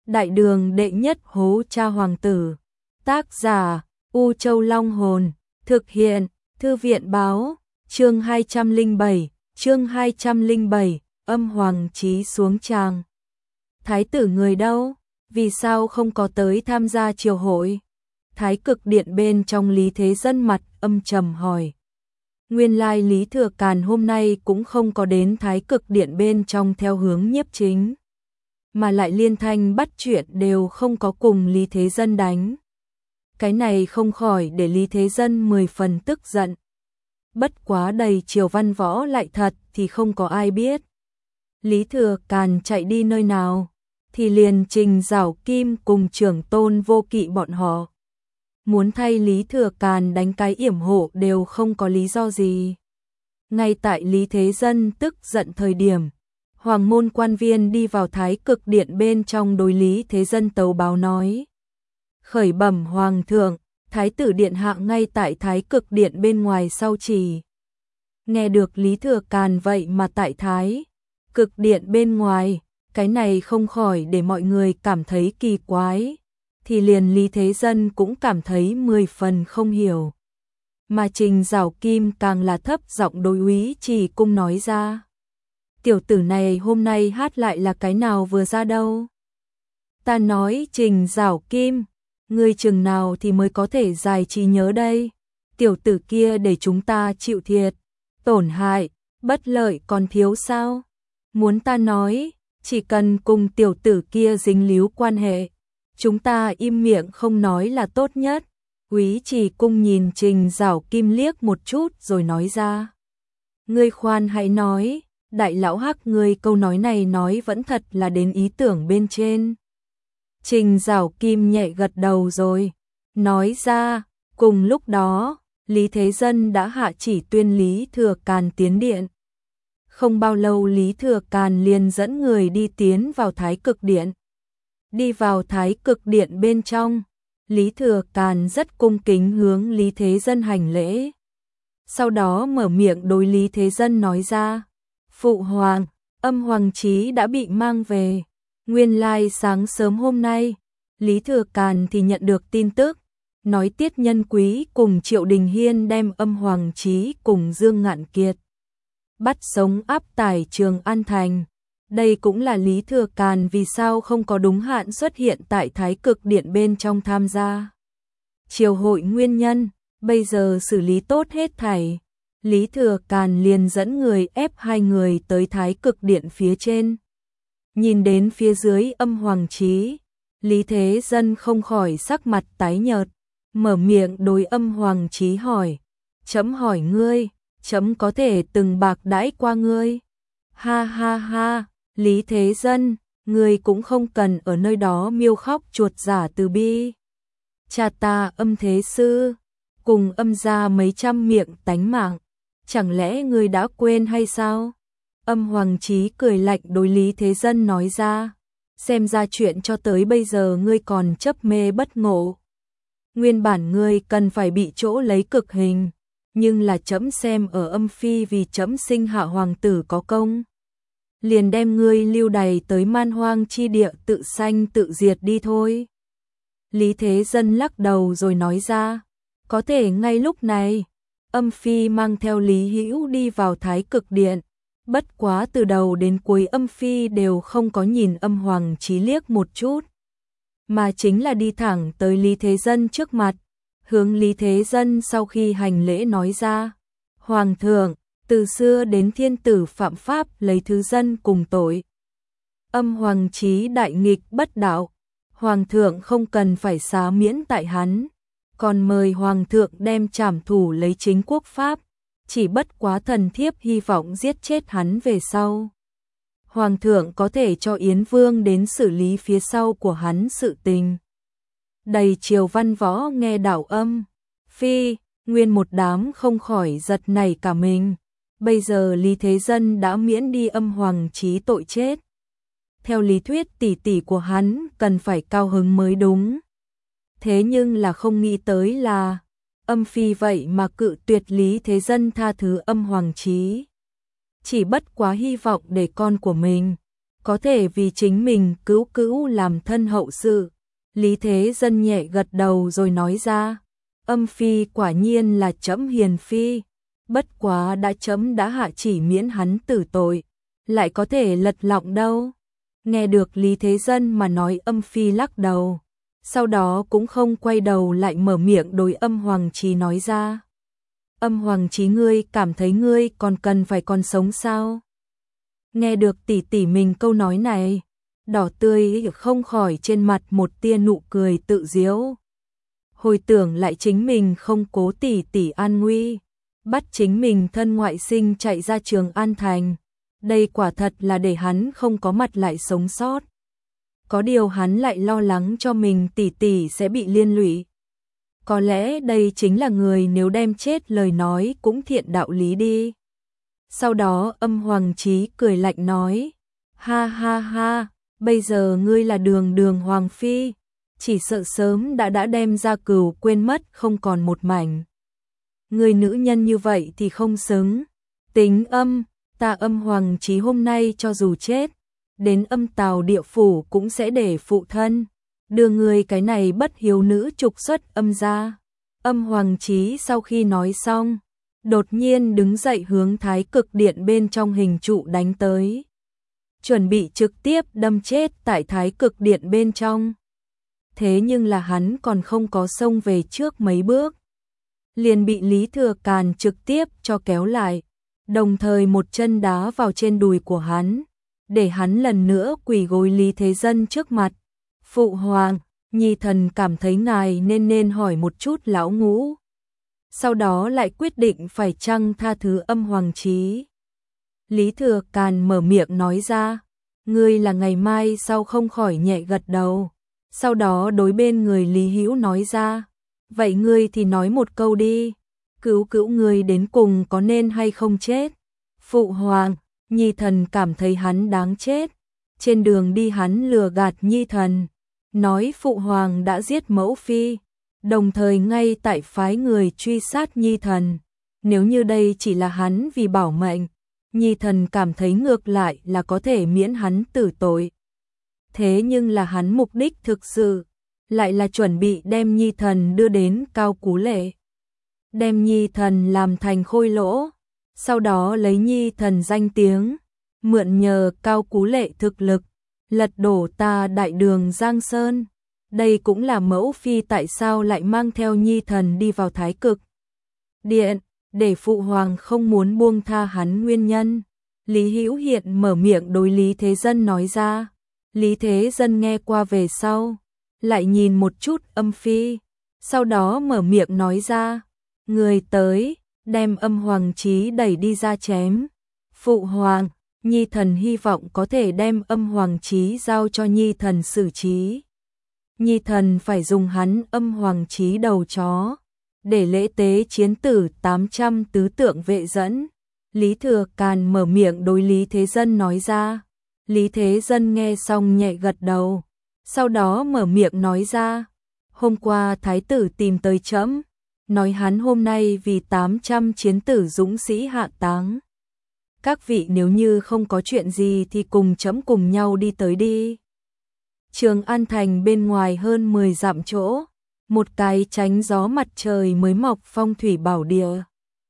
Đại đường đệ nhất hố cha hoàng tử. Tác giả U Châu Long Hồn. Thực hiện Thư viện báo. Chương 207, âm hoàng chí xuống tràng. Thái tử người đâu? Vì sao không có tới tham gia triều hội? Thái cực điện bên trong Lý Thế Dân mặt âm trầm hỏi. Nguyên lai Lý Thừa Càn hôm nay cũng không có đến Thái cực điện bên trong theo hướng nhiếp chính, mà lại liên thanh bắt chuyện đều không có cùng Lý Thế Dân đánh. Cái này không khỏi để Lý Thế Dân 10 phần tức giận. Bất quá đầy triều văn võ lại thật thì không có ai biết. Lý Thừa Càn chạy đi nơi nào thì liền Trình Giảo Kim cùng Trưởng Tôn Vô Kỵ bọn họ muốn thay Lý Thừa Càn đánh cái yểm hộ đều không có lý do gì. Ngay tại Lý Thế Dân tức giận thời điểm, hoàng môn quan viên đi vào Thái cực điện bên trong đối Lý Thế Dân tấu báo nói. Khởi bẩm hoàng thượng, Thái tử điện hạ ngay tại Thái cực điện bên ngoài sau trì. Nghe được Lý Thừa Càn vậy mà tại Thái cực điện bên ngoài, cái này không khỏi để mọi người cảm thấy kỳ quái, thì liền Lý Thế Dân cũng cảm thấy 10 phần không hiểu. Mà Trình Giảo Kim càng là thấp giọng đối Úy Trì Cung nói ra. Tiểu tử này hôm nay hát lại là cái nào vừa ra đâu? Ta nói Trình Giảo Kim, ngươi chừng nào thì mới có thể giải trí nhớ đây? Tiểu tử kia để chúng ta chịu thiệt, tổn hại, bất lợi còn thiếu sao? Muốn ta nói, chỉ cần cùng tiểu tử kia dính líu quan hệ, chúng ta im miệng không nói là tốt nhất. Úy Trì Cung nhìn Trình Giảo Kim liếc một chút rồi nói ra. Ngươi khoan hãy nói, đại lão hắc ngươi câu nói này nói vẫn thật là đến ý tưởng bên trên. Trình Giảo Kim nhẹ gật đầu rồi, nói ra, cùng lúc đó, Lý Thế Dân đã hạ chỉ tuyên Lý Thừa Càn tiến điện. Không bao lâu Lý Thừa Càn liền dẫn người đi tiến vào Thái cực điện. Đi vào Thái cực điện bên trong, Lý Thừa Càn rất cung kính hướng Lý Thế Dân hành lễ. Sau đó mở miệng đối Lý Thế Dân nói ra. Phụ hoàng, âm hoàng chí đã bị mang về. Nguyên lai sáng sớm hôm nay, Lý Thừa Càn thì nhận được tin tức, nói Tiết Nhân Quý cùng Triệu Đình Hiên đem âm hoàng chí cùng Dương Ngạn Kiệt bắt sống áp tải Trường An Thành. Đây cũng là Lý Thừa Càn vì sao không có đúng hạn xuất hiện tại Thái cực điện bên trong tham gia triều hội nguyên nhân. Bây giờ xử lý tốt hết thảy, Lý Thừa Càn liền dẫn người ép 2 người tới Thái cực điện phía trên. Nhìn đến phía dưới âm hoàng chí, Lý Thế Dân không khỏi sắc mặt tái nhợt, mở miệng đối âm hoàng chí hỏi. Chấm hỏi ngươi, chấm có thể từng bạc đãi qua ngươi? Ha ha ha, Lý Thế Dân, ngươi cũng không cần ở nơi đó miêu khóc chuột giả từ bi. Cha ta âm thế sư, cùng âm ra mấy trăm miệng tánh mạng, chẳng lẽ ngươi đã quên hay sao? Âm hoàng chí cười lạnh đối Lý Thế Dân nói ra, xem ra chuyện cho tới bây giờ ngươi còn chấp mê bất ngộ. Nguyên bản ngươi cần phải bị chỗ lấy cực hình, nhưng là chấm xem ở âm phi vì chấm sinh hạ hoàng tử có công, liền đem ngươi lưu đày tới man hoang chi địa tự sanh tự diệt đi thôi. Lý Thế Dân lắc đầu rồi nói ra, có thể ngay lúc này, âm phi mang theo Lý Hữu đi vào Thái cực điện, bất quá từ đầu đến cuối âm phi đều không có nhìn âm hoàng chí liếc một chút, mà chính là đi thẳng tới Lý Thế Dân trước mặt, hướng Lý Thế Dân sau khi hành lễ nói ra, hoàng thượng, từ xưa đến thiên tử phạm pháp lấy thứ dân cùng tội. Âm hoàng chí đại nghịch bất đạo, hoàng thượng không cần phải xá miễn tại hắn, còn mời hoàng thượng đem trảm thủ lấy chính quốc pháp, chỉ bất quá thần thiếp hy vọng giết chết hắn về sau. Hoàng thượng có thể cho Yến Vương đến xử lý phía sau của hắn sự tình. Đầy triều văn võ nghe đạo âm phi, nguyên một đám không khỏi giật nảy cả mình. Bây giờ Lý Thế Dân đã miễn đi âm hoàng chí tội chết. Theo lý thuyết tỷ tỷ của hắn cần phải cao hứng mới đúng. Thế nhưng là không nghĩ tới là âm phi vậy mà cự tuyệt Lý Thế Dân tha thứ âm hoàng chí. Chỉ bất quá hy vọng để con của mình có thể vì chính mình cứu cữu làm thân hậu sự. Lý Thế Dân nhẹ gật đầu rồi nói ra, âm phi quả nhiên là trẫm hiền phi, bất quá trẫm đã hạ chỉ miễn hắn tử tội, lại có thể lật lọng đâu. Nghe được Lý Thế Dân mà nói, âm phi lắc đầu, sau đó cũng không quay đầu lại mở miệng đối Âm Hoàng Chí nói ra. Âm Hoàng Chí, ngươi cảm thấy ngươi còn còn sống sao? Nghe được tỷ tỷ mình câu nói này, đỏ tươi không khỏi trên mặt một tia nụ cười tự giễu. Hồi tưởng lại chính mình không cố tỷ tỷ an nguy, bắt chính mình thân ngoại sinh chạy ra Trường An Thành. Đây quả thật là để hắn không có mặt lại sống sót. Có điều hắn lại lo lắng cho mình tỷ tỷ sẽ bị liên lụy. Có lẽ đây chính là người nếu đem chết lời nói cũng thiện đạo lý đi. Sau đó Âm Hoàng Chí cười lạnh nói, ha ha ha, bây giờ ngươi là đường đường Hoàng Phi, chỉ sợ sớm đã đem Gia Cửu quên mất không còn một mảnh. Người nữ nhân như vậy thì không xứng. Tính ta Âm Hoàng Chí hôm nay cho dù chết, đến Âm Tào địa phủ cũng sẽ để phụ thân đưa người cái này bất hiếu nữ trục xuất Âm gia. Âm Hoàng Chí sau khi nói xong, đột nhiên đứng dậy hướng Thái Cực Điện bên trong hình trụ đánh tới, chuẩn bị trực tiếp đâm chết tại Thái Cực Điện bên trong. Thế nhưng là hắn còn không có xông về trước mấy bước, liền bị Lý Thừa Càn trực tiếp cho kéo lại, đồng thời một chân đá vào trên đùi của hắn, để hắn lần nữa quỳ gối Lý Thế Dân trước mặt. Phụ hoàng, nhi thần cảm thấy ngài nên hỏi một chút lão ngũ. Sau đó lại quyết định phải chăng tha thứ Âm Hoàng Chí. Lý Thừa Càn mở miệng nói ra, ngươi là ngày mai sau không khỏi nhẹ gật đầu. Sau đó đối bên người Lý Hữu nói ra, vậy ngươi thì nói một câu đi, cứu ngươi đến cùng có nên hay không chết? Phụ hoàng, nhi thần cảm thấy hắn đáng chết. Trên đường đi hắn lừa gạt nhi thần, nói phụ hoàng đã giết mẫu phi, đồng thời ngay tại phái người truy sát nhi thần. Nếu như đây chỉ là hắn vì bảo mệnh, nhi thần cảm thấy ngược lại là có thể miễn hắn tử tội. Thế nhưng là hắn mục đích thực sự lại là chuẩn bị đem nhi thần đưa đến Cao Cú Lệ, đem nhi thần làm thành khôi lỗ, sau đó lấy nhi thần danh tiếng, mượn nhờ Cao Cú Lệ thực lực, lật đổ ta Đại Đường Giang Sơn. Đây cũng là mẫu phi tại sao lại mang theo nhi thần đi vào Thái Cực Điện, để phụ hoàng không muốn buông tha hắn nguyên nhân. Lý Hữu Hiện mở miệng đối Lý Thế Dân nói ra. Lý Thế Dân nghe qua về sau, lại nhìn một chút Âm Phi, sau đó mở miệng nói ra, người tới, đem Âm Hoàng Chí đẩy đi ra chém. Phụ hoàng, nhi thần hy vọng có thể đem Âm Hoàng Chí giao cho nhi thần xử trí. Nhi thần phải dùng hắn Âm Hoàng Chí đầu chó, để lễ tế chiến tử 800 tứ tượng vệ dẫn. Lý Thừa Càn mở miệng đối Lý Thế Dân nói ra. Lý Thế Dân nghe xong nhẹ gật đầu, sau đó mở miệng nói ra, hôm qua thái tử tìm tới trẫm, nói hắn hôm nay vì 800 chiến tử dũng sĩ hạ táng. Các vị nếu như không có chuyện gì thì cùng trẫm cùng nhau đi tới đi. Trường An Thành bên ngoài hơn 10 dặm chỗ, một cái tránh gió mặt trời mới mọc phong thủy bảo địa.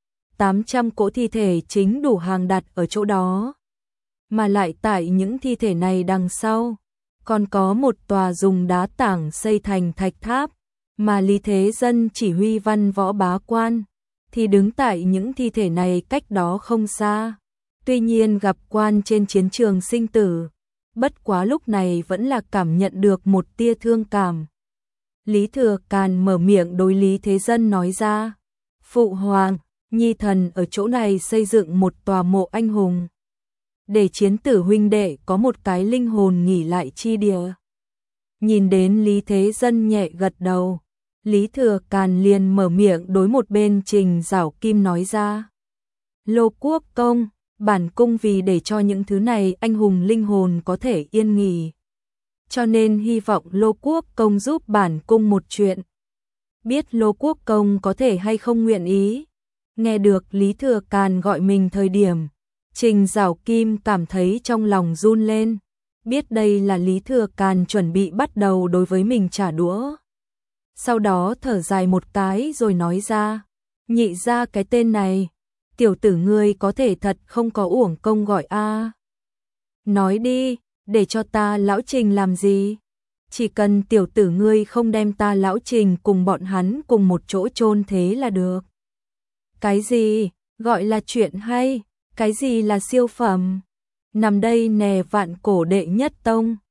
800 cỗ thi thể chính đủ hàng đặt ở chỗ đó. Mà lại tại những thi thể này đằng sau, còn có một tòa dùng đá tảng xây thành thạch tháp, mà Lý Thế Dân chỉ huy văn võ bá quan, thì đứng tại những thi thể này cách đó không xa. Tuy nhiên gặp quan trên chiến trường sinh tử, bất quá lúc này vẫn là cảm nhận được một tia thương cảm. Lý Thừa Càn mở miệng đối Lý Thế Dân nói ra, phụ hoàng, nhi thần ở chỗ này xây dựng một tòa mộ anh hùng, để chiến tử huynh đệ có một cái linh hồn nghỉ lại chi địa. Nhìn đến Lý Thế Dân nhẹ gật đầu, Lý Thừa Càn liền mở miệng đối một bên Trình Giảo Kim nói ra. Lô Quốc công, bản cung vì để cho những thứ này anh hùng linh hồn có thể yên nghỉ, cho nên hy vọng Lô Quốc công giúp bản cung một chuyện. Biết Lô Quốc công có thể hay không nguyện ý? Nghe được Lý Thừa Càn gọi mình thời điểm, Trình Giảo Kim cảm thấy trong lòng run lên, biết đây là Lý Thừa Càn chuẩn bị bắt đầu đối với mình trả đũa. Sau đó thở dài một cái rồi nói ra, nhị ra cái tên này, tiểu tử ngươi có thể thật không có uổng công gọi a. Nói đi, để cho ta lão Trình làm gì? Chỉ cần tiểu tử ngươi không đem ta lão Trình cùng bọn hắn cùng một chỗ chôn thế là được. Cái gì, gọi là chuyện hay, cái gì là siêu phẩm? Nằm đây nè vạn cổ đệ nhất tông.